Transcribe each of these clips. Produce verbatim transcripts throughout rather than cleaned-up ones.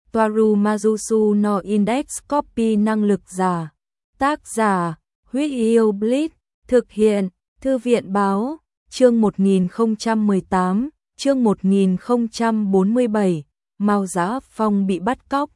Toaru Majusu no Index Copy năng lực giả. Tác giả, Huyết Yêu Blitz, thực hiện, Thư viện Báo, chương một nghìn không trăm mười tám, chương một nghìn không trăm bốn mươi bảy, Mao Giá Phong bị bắt cóc.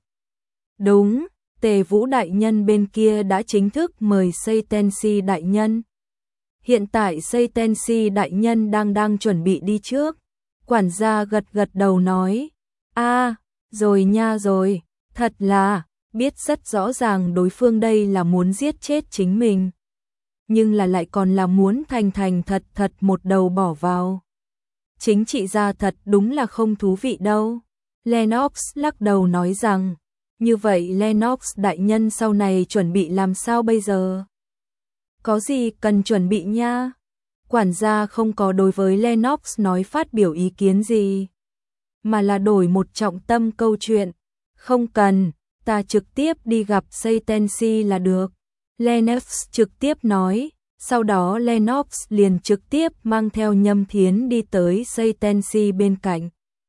Đúng, Tề Vũ đại nhân bên kia đã chính thức mời Seitenshi đại nhân. Hiện tại Seitenshi đại nhân đang đang chuẩn bị đi trước. Quản gia gật gật đầu nói, a, rồi nha rồi, thật là, biết rất rõ ràng đối phương đây là muốn giết chết chính mình. Nhưng là lại còn là muốn thành thành thật thật một đầu bỏ vào. Chính trị gia thật đúng là không thú vị đâu. Lennox lắc đầu nói rằng, như vậy Lennox đại nhân sau này chuẩn bị làm sao bây giờ? Có gì cần chuẩn bị nha? Quản gia không có đối với Lennox nói phát biểu ý kiến gì, mà là đổi một trọng tâm câu chuyện. Không cần, ta trực tiếp đi gặp Seitenshi là được. Lennox trực tiếp nói, sau đó Lennox liền trực tiếp mang theo Nhâm Thiến đi tới Seitenshi bên cạnh.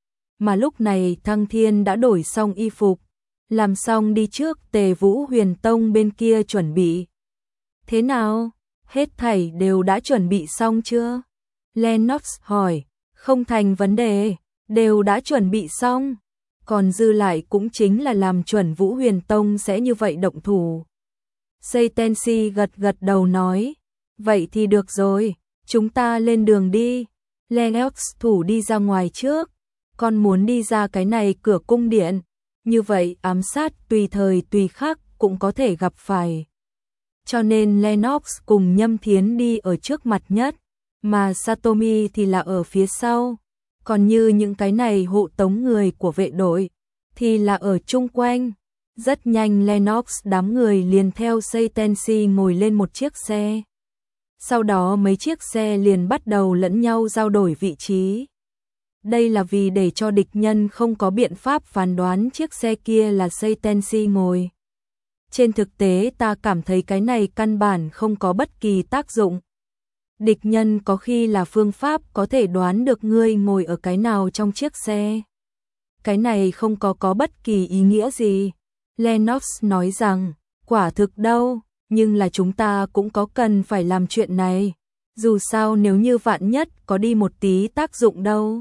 Mà lúc này Thăng Thiên đã đổi xong y phục, làm xong đi trước Tề Vũ Huyền Tông bên kia chuẩn bị. Thế nào? Hết thảy đều đã chuẩn bị xong chưa? Lennox hỏi, không thành vấn đề, đều đã chuẩn bị xong. Còn dư lại cũng chính là làm chuẩn Vũ Huyền Tông sẽ như vậy động thủ. Seitenshi gật gật đầu nói, vậy thì được rồi, chúng ta lên đường đi. Lennox thủ đi ra ngoài trước, con muốn đi ra cái này cửa cung điện, như vậy ám sát tùy thời tùy khắc cũng có thể gặp phải. Cho nên Lennox cùng Nhâm Thiến đi ở trước mặt nhất, mà Satomi thì là ở phía sau. Còn như những cái này hộ tống người của vệ đội thì là ở chung quanh. Rất nhanh Lennox đám người liền theo Seitenshi ngồi lên một chiếc xe. Sau đó mấy chiếc xe liền bắt đầu lẫn nhau giao đổi vị trí. Đây là vì để cho địch nhân không có biện pháp phán đoán chiếc xe kia là Seitenshi ngồi. Trên thực tế ta cảm thấy cái này căn bản không có bất kỳ tác dụng. Địch nhân có khi là phương pháp có thể đoán được ngươi ngồi ở cái nào trong chiếc xe. Cái này không có có bất kỳ ý nghĩa gì. Lennox nói rằng, quả thực đâu, nhưng là chúng ta cũng có cần phải làm chuyện này. Dù sao nếu như vạn nhất có đi một tí tác dụng đâu.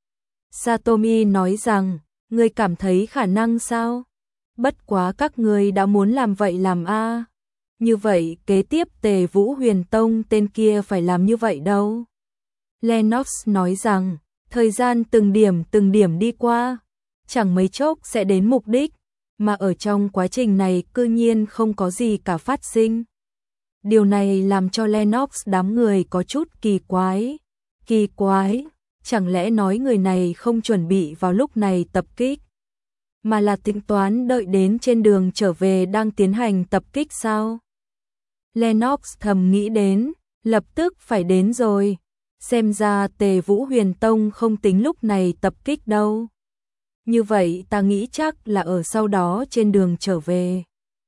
Satomi nói rằng, ngươi cảm thấy khả năng sao? Bất quá các ngươi đã muốn làm vậy làm a. Như vậy kế tiếp Tề Vũ Huyền Tông tên kia phải làm như vậy đâu. Lennox nói rằng, thời gian từng điểm từng điểm đi qua, chẳng mấy chốc sẽ đến mục đích, mà ở trong quá trình này cư nhiên không có gì cả phát sinh. Điều này làm cho Lennox đám người có chút kỳ quái. Kỳ quái, chẳng lẽ nói người này không chuẩn bị vào lúc này tập kích, mà là tính toán đợi đến trên đường trở về đang tiến hành tập kích sao? Lennox thầm nghĩ đến, lập tức phải đến rồi. Xem ra Tề Vũ Huyền Tông không tính lúc này tập kích đâu. Như vậy ta nghĩ chắc là ở sau đó trên đường trở về.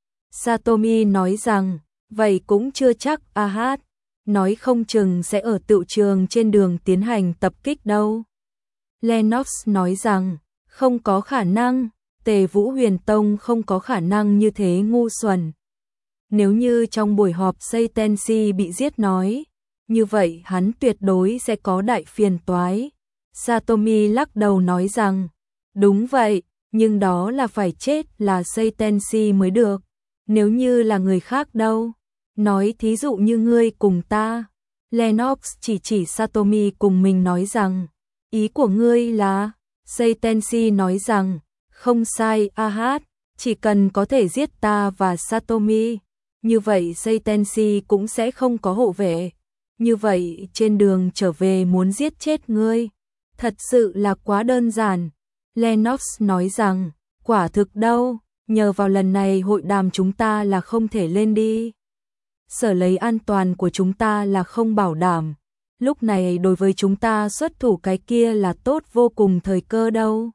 Satomi nói rằng, vậy cũng chưa chắc a hát. Nói không chừng sẽ ở tựu trường trên đường tiến hành tập kích đâu. Lennox nói rằng, không có khả năng, Tề Vũ Huyền Tông không có khả năng như thế ngu xuẩn. Nếu như trong buổi họp Seitenshi bị giết nói, như vậy hắn tuyệt đối sẽ có đại phiền toái. Satomi lắc đầu nói rằng, đúng vậy, nhưng đó là phải chết là Seitenshi mới được. Nếu như là người khác đâu? Nói thí dụ như ngươi cùng ta. Lennox chỉ chỉ Satomi cùng mình nói rằng, ý của ngươi là? Seitenshi nói rằng, không sai a hát, chỉ cần có thể giết ta và Satomi, như vậy Seitenshi cũng sẽ không có hộ vệ. Như vậy trên đường trở về muốn giết chết ngươi, thật sự là quá đơn giản. Lennox nói rằng, quả thực đâu, nhờ vào lần này hội đàm chúng ta là không thể lên đi. Sở lấy an toàn của chúng ta là không bảo đảm. Lúc này đối với chúng ta xuất thủ cái kia là tốt vô cùng thời cơ đâu.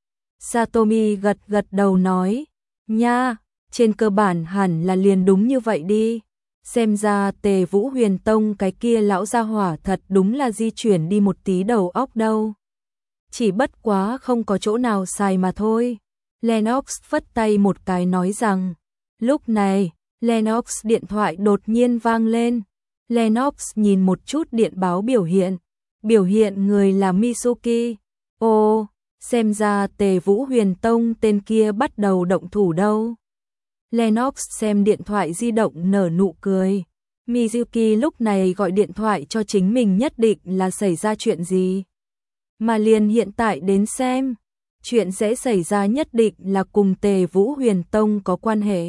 Satomi gật gật đầu nói, nha, trên cơ bản hẳn là liền đúng như vậy đi. Xem ra Tề Vũ Huyền Tông cái kia lão gia hỏa thật đúng là di chuyển đi một tí đầu óc đâu. Chỉ bất quá không có chỗ nào xài mà thôi. Lennox phất tay một cái nói rằng. Lúc này, Lennox điện thoại đột nhiên vang lên. Lennox nhìn một chút điện báo biểu hiện. Biểu hiện người là Mitsuki. Ồ, xem ra Tề Vũ Huyền Tông tên kia bắt đầu động thủ đâu. Lennox xem điện thoại di động nở nụ cười. Mitsuki lúc này gọi điện thoại cho chính mình nhất định là xảy ra chuyện gì. Mà liền hiện tại đến xem, chuyện sẽ xảy ra nhất định là cùng Tề Vũ Huyền Tông có quan hệ.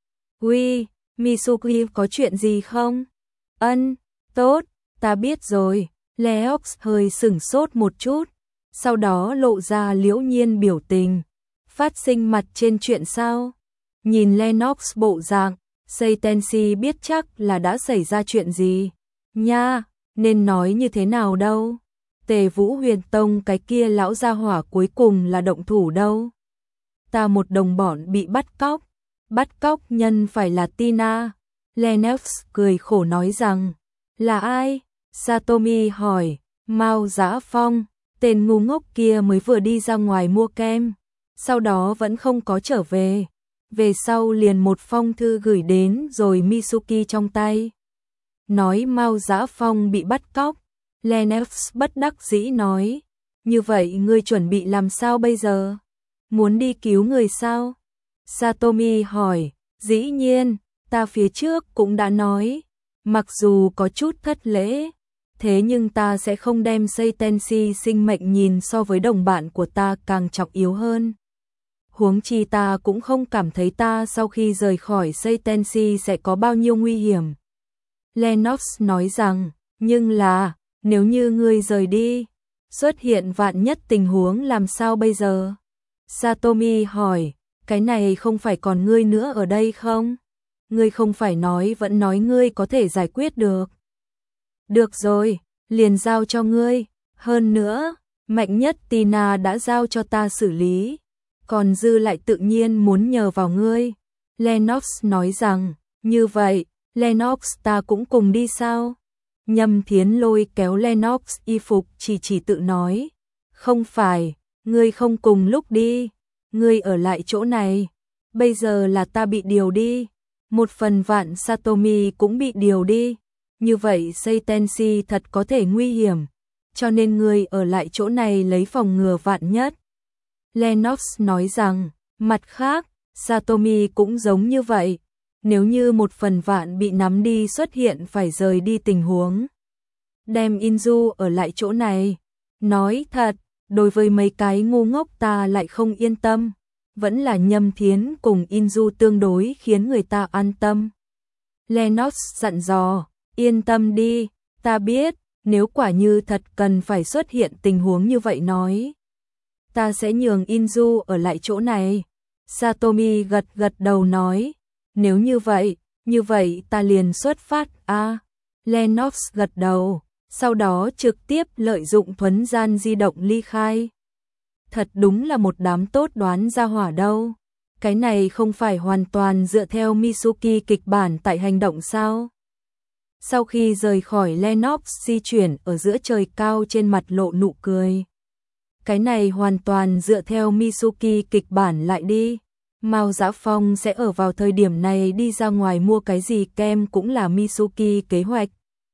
Uy, Mitsuki có chuyện gì không? Ân, tốt, ta biết rồi. Lennox hơi sửng sốt một chút, sau đó lộ ra liễu nhiên biểu tình. Phát sinh mặt trên chuyện sao? Nhìn Lennox bộ dạng, Seitenshi biết chắc là đã xảy ra chuyện gì. Nha, nên nói như thế nào đâu? Tề Vũ Huyền Tông cái kia lão gia hỏa cuối cùng là động thủ đâu? Ta một đồng bọn bị bắt cóc. Bắt cóc nhân phải là Tina. Lennox cười khổ nói rằng. Là ai? Satomi hỏi. Mao Dã Phong, tên ngu ngốc kia mới vừa đi ra ngoài mua kem, sau đó vẫn không có trở về. Về sau liền một phong thư gửi đến rồi Mitsuki trong tay. Nói Mao Dã Phong bị bắt cóc. Lennox bất đắc dĩ nói. Như vậy ngươi chuẩn bị làm sao bây giờ? Muốn đi cứu người sao? Satomi hỏi. Dĩ nhiên, ta phía trước cũng đã nói. Mặc dù có chút thất lễ, thế nhưng ta sẽ không đem Seitenshi sinh mệnh nhìn so với đồng bạn của ta càng trọng yếu hơn. Huống chi ta cũng không cảm thấy ta sau khi rời khỏi Seitenshi sẽ có bao nhiêu nguy hiểm. Lennox nói rằng, nhưng là, nếu như ngươi rời đi, xuất hiện vạn nhất tình huống làm sao bây giờ? Satomi hỏi, cái này không phải còn ngươi nữa ở đây không? Ngươi không phải nói vẫn nói ngươi có thể giải quyết được. Được rồi, liền giao cho ngươi. Hơn nữa, mạnh nhất Tina đã giao cho ta xử lý. Còn dư lại tự nhiên muốn nhờ vào ngươi. Lennox nói rằng, như vậy, Lennox ta cũng cùng đi sao? Nhâm Thiến lôi kéo Lennox y phục chỉ chỉ tự nói. Không phải, ngươi không cùng lúc đi. Ngươi ở lại chỗ này. Bây giờ là ta bị điều đi. Một phần vạn Satomi cũng bị điều đi. Như vậy Seitenshi thật có thể nguy hiểm. Cho nên ngươi ở lại chỗ này lấy phòng ngừa vạn nhất. Lennox nói rằng, mặt khác, Satomi cũng giống như vậy. Nếu như một phần vạn bị nắm đi xuất hiện phải rời đi tình huống. Đem Inju ở lại chỗ này. Nói thật, đối với mấy cái ngu ngốc ta lại không yên tâm. Vẫn là Nhâm Thiến cùng Inju tương đối khiến người ta an tâm. Lennox dặn dò, yên tâm đi, ta biết, nếu quả như thật cần phải xuất hiện tình huống như vậy nói. Ta sẽ nhường Inju ở lại chỗ này. Satomi gật gật đầu nói, nếu như vậy, như vậy ta liền xuất phát a. À, Lennox gật đầu, sau đó trực tiếp lợi dụng thuấn gian di động ly khai. Thật đúng là một đám tốt đoán ra hỏa đâu. Cái này không phải hoàn toàn dựa theo Mitsuki kịch bản tại hành động sao? Sau khi rời khỏi Lennox di chuyển ở giữa trời cao trên mặt lộ nụ cười. Cái này hoàn toàn dựa theo Mitsuki kịch bản lại đi. Mao Dã Phong sẽ ở vào thời điểm này đi ra ngoài mua cái gì kem cũng là Mitsuki kế hoạch.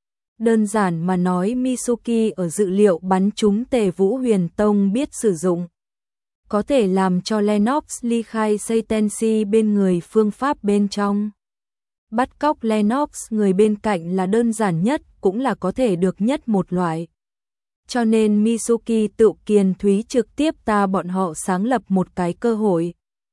Đơn giản mà nói Mitsuki ở dự liệu bắn trúng Tề Vũ Huyền Tông biết sử dụng. Có thể làm cho Lennox ly khai Seitenshi bên người phương pháp bên trong. Bắt cóc Lennox người bên cạnh là đơn giản nhất cũng là có thể được nhất một loại. Cho nên Mitsuki tự kiền thúy trực tiếp ta bọn họ sáng lập một cái cơ hội.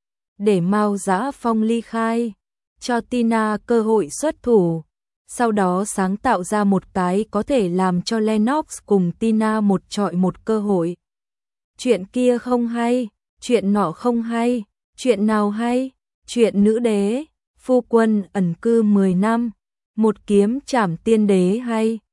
Để Mao Dã Phong ly khai, cho Tina cơ hội xuất thủ. Sau đó sáng tạo ra một cái có thể làm cho Lennox cùng Tina một trọi một cơ hội. Chuyện kia không hay, chuyện nọ không hay, chuyện nào hay, chuyện nữ đế, phu quân ẩn cư mười năm, một kiếm trảm tiên đế hay.